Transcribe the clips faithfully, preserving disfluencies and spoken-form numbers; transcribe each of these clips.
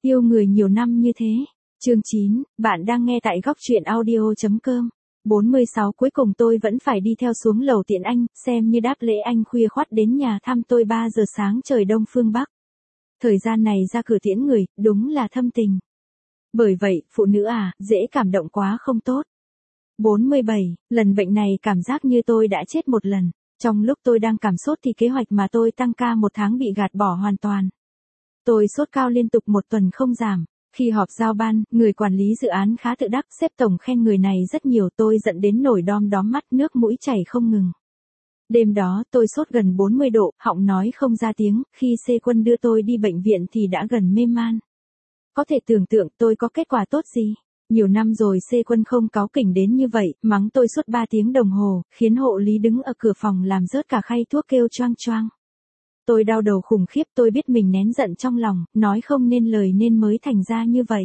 Yêu người nhiều năm như thế. Chương chín, bạn đang nghe tại góc truyện audio chấm com. bốn mươi sáu Cuối cùng tôi vẫn phải đi theo xuống lầu tiện anh, xem như đáp lễ anh khuya khoắt đến nhà thăm tôi ba giờ sáng trời đông phương Bắc. Thời gian này ra cửa tiễn người, đúng là thâm tình. Bởi vậy, phụ nữ à, dễ cảm động quá không tốt. bốn mươi bảy, lần bệnh này cảm giác như tôi đã chết một lần. Trong lúc tôi đang cảm sốt thì kế hoạch mà tôi tăng ca một tháng bị gạt bỏ hoàn toàn. Tôi sốt cao liên tục một tuần không giảm. Khi họp giao ban, người quản lý dự án khá tự đắc, sếp tổng khen người này rất nhiều, tôi giận đến nổi đom đóm mắt, nước mũi chảy không ngừng. Đêm đó tôi sốt gần bốn mươi độ, họng nói không ra tiếng, khi C Quân đưa tôi đi bệnh viện thì đã gần mê man. Có thể tưởng tượng tôi có kết quả tốt gì. Nhiều năm rồi C Quân không cáu kỉnh đến như vậy, mắng tôi suốt ba tiếng đồng hồ, khiến hộ lý đứng ở cửa phòng làm rớt cả khay thuốc kêu choang choang. Tôi đau đầu khủng khiếp, tôi biết mình nén giận trong lòng, nói không nên lời nên mới thành ra như vậy.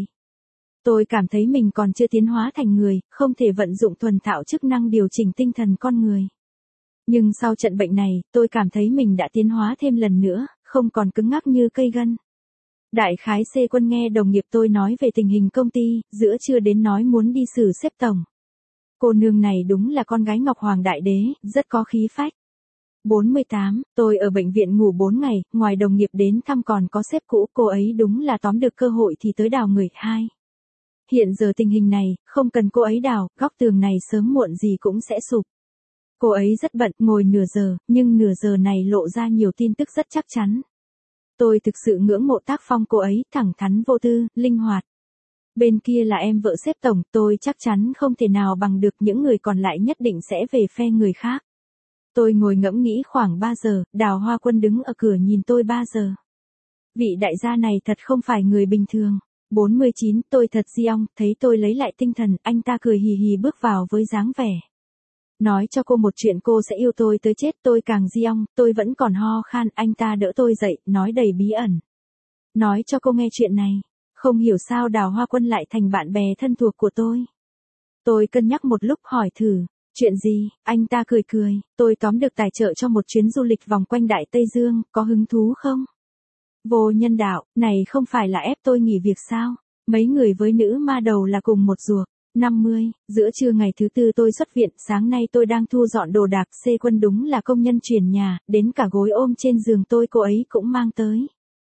Tôi cảm thấy mình còn chưa tiến hóa thành người, không thể vận dụng thuần thạo chức năng điều chỉnh tinh thần con người. Nhưng sau trận bệnh này, tôi cảm thấy mình đã tiến hóa thêm lần nữa, không còn cứng ngắc như cây gân. Đại khái C Quân nghe đồng nghiệp tôi nói về tình hình công ty, giữa trưa đến nói muốn đi xử sếp tổng. Cô nương này đúng là con gái Ngọc Hoàng Đại Đế, rất có khí phách. bốn mươi tám, tôi ở bệnh viện ngủ bốn ngày, ngoài đồng nghiệp đến thăm còn có sếp cũ, cô ấy đúng là tóm được cơ hội thì tới đào người. Hai. Hiện giờ tình hình này, không cần cô ấy đào, góc tường này sớm muộn gì cũng sẽ sụp. Cô ấy rất bận, ngồi nửa giờ, nhưng nửa giờ này lộ ra nhiều tin tức rất chắc chắn. Tôi thực sự ngưỡng mộ tác phong cô ấy, thẳng thắn vô tư, linh hoạt. Bên kia là em vợ sếp tổng, tôi chắc chắn không thể nào bằng được, những người còn lại nhất định sẽ về phe người khác. Tôi ngồi ngẫm nghĩ khoảng ba giờ, Đào Hoa Quân đứng ở cửa nhìn tôi ba giờ. Vị đại gia này thật không phải người bình thường. bốn mươi chín, tôi thật di ong, thấy tôi lấy lại tinh thần, anh ta cười hì hì bước vào với dáng vẻ. Nói cho cô một chuyện, cô sẽ yêu tôi tới chết, tôi càng di ong, tôi vẫn còn ho khan, anh ta đỡ tôi dậy, nói đầy bí ẩn. Nói cho cô nghe chuyện này, không hiểu sao Đào Hoa Quân lại thành bạn bè thân thuộc của tôi. Tôi cân nhắc một lúc hỏi thử. Chuyện gì? Anh ta cười cười, tôi tóm được tài trợ cho một chuyến du lịch vòng quanh Đại Tây Dương, có hứng thú không? Vô nhân đạo, này không phải là ép tôi nghỉ việc sao? Mấy người với nữ ma đầu là cùng một ruột. năm mươi, giữa trưa ngày thứ tư tôi xuất viện, sáng nay tôi đang thu dọn đồ đạc, C Quân đúng là công nhân chuyển nhà, đến cả gối ôm trên giường tôi cô ấy cũng mang tới.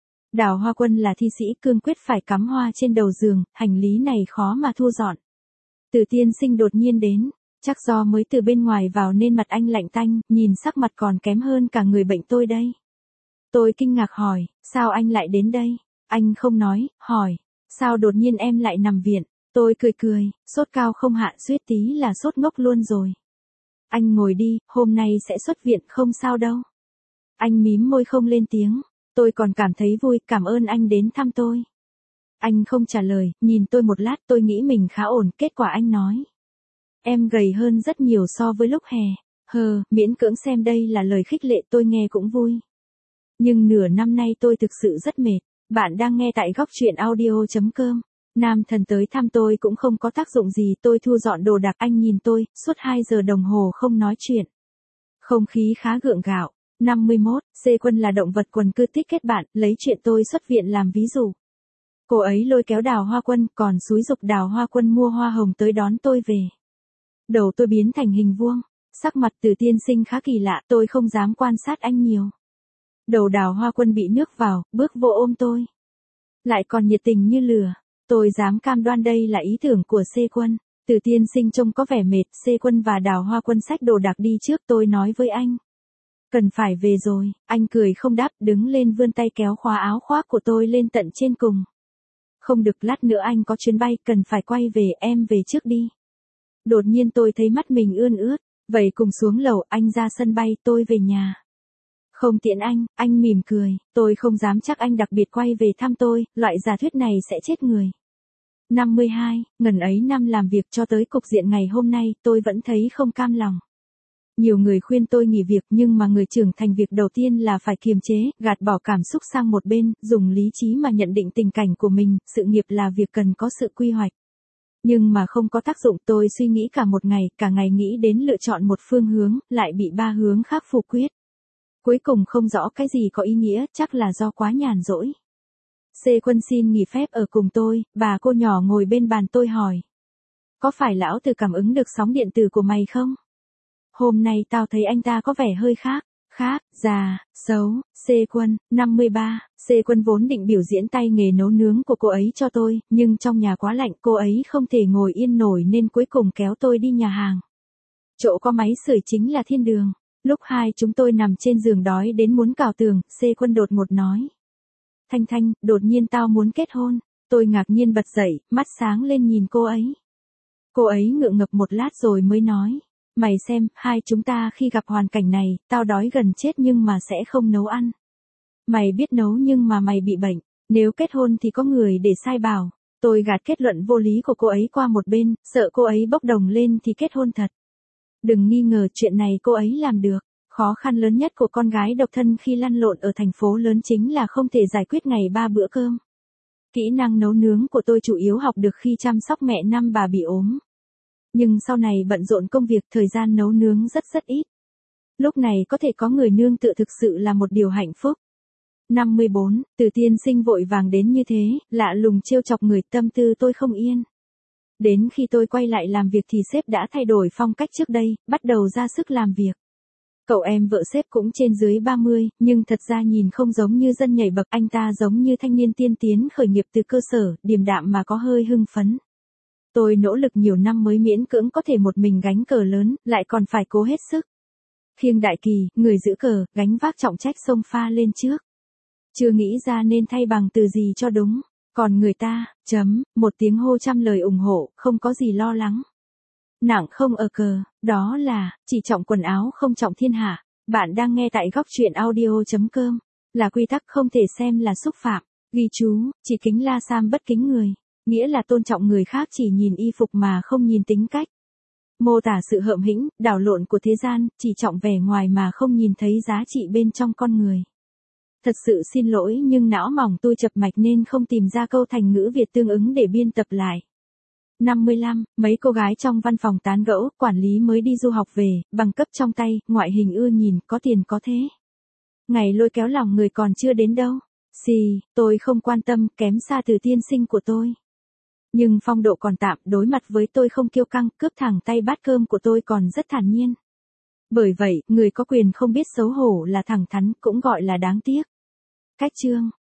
Đào Hoa Quân là thi sĩ, cương quyết phải cắm hoa trên đầu giường, hành lý này khó mà thu dọn. Từ tiên sinh đột nhiên đến. Chắc do mới từ bên ngoài vào nên mặt anh lạnh tanh, nhìn sắc mặt còn kém hơn cả người bệnh tôi đây. Tôi kinh ngạc hỏi, sao anh lại đến đây? Anh không nói, hỏi, sao đột nhiên em lại nằm viện? Tôi cười cười, sốt cao không hạ, suýt tí là sốt ngốc luôn rồi. Anh ngồi đi, hôm nay sẽ xuất viện, không sao đâu. Anh mím môi không lên tiếng, tôi còn cảm thấy vui, cảm ơn anh đến thăm tôi. Anh không trả lời, nhìn tôi một lát, tôi nghĩ mình khá ổn, kết quả anh nói. Em gầy hơn rất nhiều so với lúc hè. Hờ, miễn cưỡng xem đây là lời khích lệ, tôi nghe cũng vui. Nhưng nửa năm nay tôi thực sự rất mệt. Bạn đang nghe tại góc truyện audio chấm com. Nam thần tới thăm tôi cũng không có tác dụng gì, tôi thu dọn đồ đạc, anh nhìn tôi, suốt hai giờ đồng hồ không nói chuyện. Không khí khá gượng gạo. năm mươi mốt, C Quân là động vật quần cư thích kết bạn, lấy chuyện tôi xuất viện làm ví dụ. Cô ấy lôi kéo Đào Hoa Quân, còn xúi giục Đào Hoa Quân mua hoa hồng tới đón tôi về. Đầu tôi biến thành hình vuông, sắc mặt Từ tiên sinh khá kỳ lạ, tôi không dám quan sát anh nhiều. Đầu Đào Hoa Quân bị nước vào, bước vô ôm tôi. Lại còn nhiệt tình như lửa, tôi dám cam đoan đây là ý tưởng của C Quân. Từ tiên sinh trông có vẻ mệt, C Quân và Đào Hoa Quân xách đồ đạc đi trước, tôi nói với anh. Cần phải về rồi, anh cười không đáp, đứng lên vươn tay kéo khóa áo khoác của tôi lên tận trên cùng. Không được, lát nữa anh có chuyến bay, cần phải quay về, em về trước đi. Đột nhiên tôi thấy mắt mình ươn ướt, vậy cùng xuống lầu, anh ra sân bay, tôi về nhà. Không tiễn anh, anh mỉm cười, tôi không dám chắc anh đặc biệt quay về thăm tôi, loại giả thuyết này sẽ chết người. năm mươi hai, ngần ấy năm làm việc cho tới cục diện ngày hôm nay, tôi vẫn thấy không cam lòng. Nhiều người khuyên tôi nghỉ việc, nhưng mà người trưởng thành việc đầu tiên là phải kiềm chế, gạt bỏ cảm xúc sang một bên, dùng lý trí mà nhận định tình cảnh của mình, sự nghiệp là việc cần có sự quy hoạch. Nhưng mà không có tác dụng, tôi suy nghĩ cả một ngày, cả ngày nghĩ đến lựa chọn một phương hướng, lại bị ba hướng khác phủ quyết. Cuối cùng không rõ cái gì có ý nghĩa, chắc là do quá nhàn rỗi. C Quân xin nghỉ phép ở cùng tôi, bà cô nhỏ ngồi bên bàn tôi hỏi. Có phải lão từ cảm ứng được sóng điện tử của mày không? Hôm nay tao thấy anh ta có vẻ hơi khác. Khác, già, xấu, C Quân, năm mươi ba, C Quân vốn định biểu diễn tay nghề nấu nướng của cô ấy cho tôi, nhưng trong nhà quá lạnh cô ấy không thể ngồi yên nổi nên cuối cùng kéo tôi đi nhà hàng. Chỗ có máy sưởi chính là thiên đường. Lúc hai chúng tôi nằm trên giường đói đến muốn cào tường, C Quân đột ngột nói. Thanh Thanh, đột nhiên tao muốn kết hôn. Tôi ngạc nhiên bật dậy, mắt sáng lên nhìn cô ấy. Cô ấy ngượng ngập một lát rồi mới nói. Mày xem, hai chúng ta khi gặp hoàn cảnh này, tao đói gần chết nhưng mà sẽ không nấu ăn. Mày biết nấu nhưng mà mày bị bệnh, nếu kết hôn thì có người để sai bảo. Tôi gạt kết luận vô lý của cô ấy qua một bên, sợ cô ấy bốc đồng lên thì kết hôn thật. Đừng nghi ngờ chuyện này cô ấy làm được. Khó khăn lớn nhất của con gái độc thân khi lăn lộn ở thành phố lớn chính là không thể giải quyết ngày ba bữa cơm. Kỹ năng nấu nướng của tôi chủ yếu học được khi chăm sóc mẹ năm bà bị ốm. Nhưng sau này bận rộn công việc, thời gian nấu nướng rất rất ít. Lúc này có thể có người nương tựa thực sự là một điều hạnh phúc. năm mươi bốn, Từ tiên sinh vội vàng đến như thế, lạ lùng trêu chọc người, tâm tư tôi không yên. Đến khi tôi quay lại làm việc thì sếp đã thay đổi phong cách trước đây, bắt đầu ra sức làm việc. Cậu em vợ sếp cũng trên dưới ba mươi, nhưng thật ra nhìn không giống như dân nhảy bậc, anh ta giống như thanh niên tiên tiến khởi nghiệp từ cơ sở, điềm đạm mà có hơi hưng phấn. Tôi nỗ lực nhiều năm mới miễn cưỡng có thể một mình gánh cờ lớn, lại còn phải cố hết sức. Khiêng đại kỳ, người giữ cờ, gánh vác trọng trách xông pha lên trước. Chưa nghĩ ra nên thay bằng từ gì cho đúng. Còn người ta, chấm, một tiếng hô trăm lời ủng hộ, không có gì lo lắng. Nặng không ở cờ, đó là, chỉ trọng quần áo không trọng thiên hạ. Bạn đang nghe tại góc truyện audio.com. Là quy tắc không thể xem là xúc phạm. Ghi chú, chỉ kính la sam bất kính người. Nghĩa là tôn trọng người khác chỉ nhìn y phục mà không nhìn tính cách. Mô tả sự hợm hĩnh, đảo lộn của thế gian, chỉ trọng vẻ ngoài mà không nhìn thấy giá trị bên trong con người. Thật sự xin lỗi nhưng não mỏng tôi chập mạch nên không tìm ra câu thành ngữ Việt tương ứng để biên tập lại. năm mươi lăm, mấy cô gái trong văn phòng tán gẫu, quản lý mới đi du học về, bằng cấp trong tay, ngoại hình ưa nhìn, có tiền có thế. Ngày lôi kéo lòng người còn chưa đến đâu. Xì, tôi không quan tâm, kém xa Từ tiên sinh của tôi. Nhưng phong độ còn tạm, đối mặt với tôi không kiêu căng, cướp thẳng tay bát cơm của tôi còn rất thản nhiên. Bởi vậy, người có quyền không biết xấu hổ là thẳng thắn, cũng gọi là đáng tiếc. Cách chương,